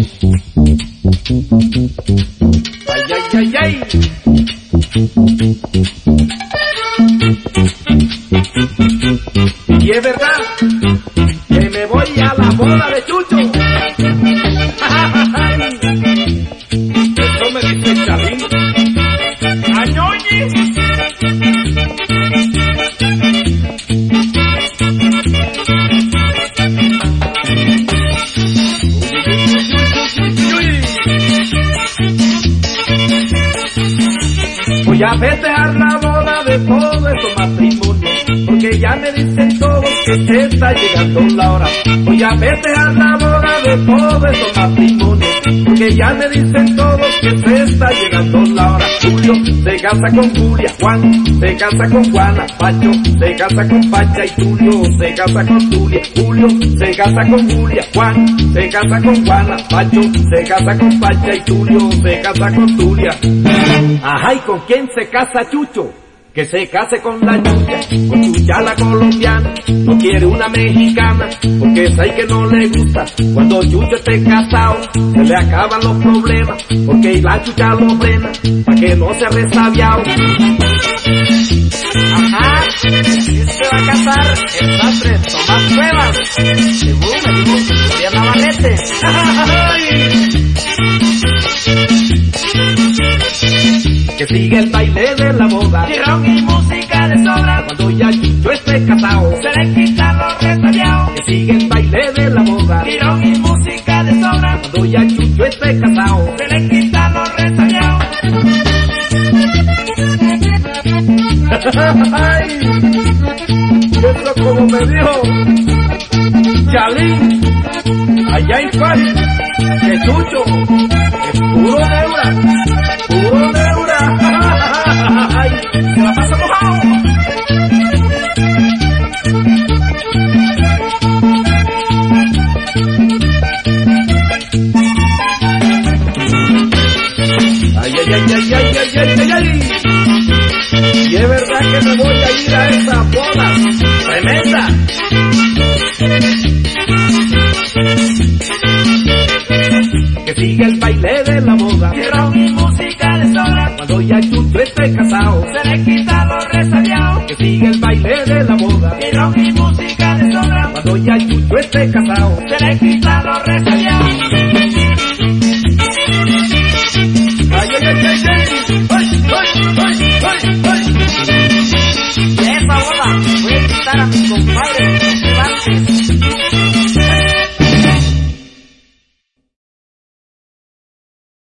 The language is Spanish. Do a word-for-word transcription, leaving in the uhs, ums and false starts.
Ay, ay, ay, ay. Y es verdad que me voy a la boda de Chucho. Eso me dice Chalín. ¡Añoñi! Voy a festejar la boda de todos estos matrimonios, porque ya me dicen todos que se está llegando la hora. Voy a festejar la boda de todos estos matrimonios, porque ya me dicen todos que se está llegando la hora. Julio se casa con Julia, Juan se casa con Juana, Pacho se casa con Pacha y Tulio se casa con Tulia. Julio se casa con Julia, Juan se casa con Juana, Pacho se casa con Pacha y Tulio se casa con Tulia. Ajá, ¿y con quién se casa Chucho? Que se case con la Chucha, con Chucha la colombiana, no quiere una mexicana, porque es ahí que no le gusta. Cuando Chucho esté casado, se le acaban los problemas, porque la Chucha lo frena, pa' que no se resabiao. Ajá, ¿quién se va a casar? El sastre Tomás Cuevas, según me dijo Gloria Navarrete. Que sigue el baile de la boda, y ron y música de sobra. cuando ya Chucho esté casado, Se le quitan los resabiados. que sigue el baile de la boda, Y ron y música de sobra. cuando ya Chucho esté casado. Se le quitan los resabiados. Ay, eso como me dijo Chalín, allá en París, que Chucho es puro neura, puro neura. Ay, se la pasa mojado. Ay, ay, ay, ay, ay, ay, ay, ay, ay. Y es verdad que me voy a ir a esa boda tremenda. Que sigue el baile de la boda, Y ron y música de sobra. cuando ya Chucho esté casado. Se le quitan los resabiados. Que sigue el baile de la boda, Y ron y música de sobra. cuando ya Chucho esté casado. Se le quitan los resabiados.